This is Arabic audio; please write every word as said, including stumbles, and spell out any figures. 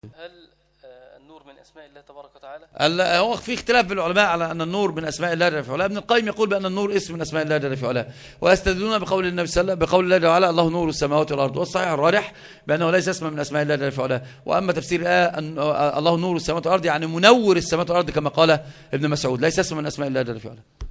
هل النور من أسماء الله تبارك وتعالى؟ هو في اختلاف بين العلماء على أن النور من أسماء الله جل في علاه. ابن القيم يقول بأن النور اسم من أسماء الله جل في علاه، ويستدلون بقول النبي صلى الله عليه وسلم بقول الله تعالى الله نور السماوات والأرض، والصحيح الراجح بأنه ليس اسم من أسماء الله جل في علاه. وأما تفسير الآية أن الله نور السماوات والأرض يعني منور السماوات والأرض كما قال ابن مسعود، ليس اسم من أسماء الله جل في علاه.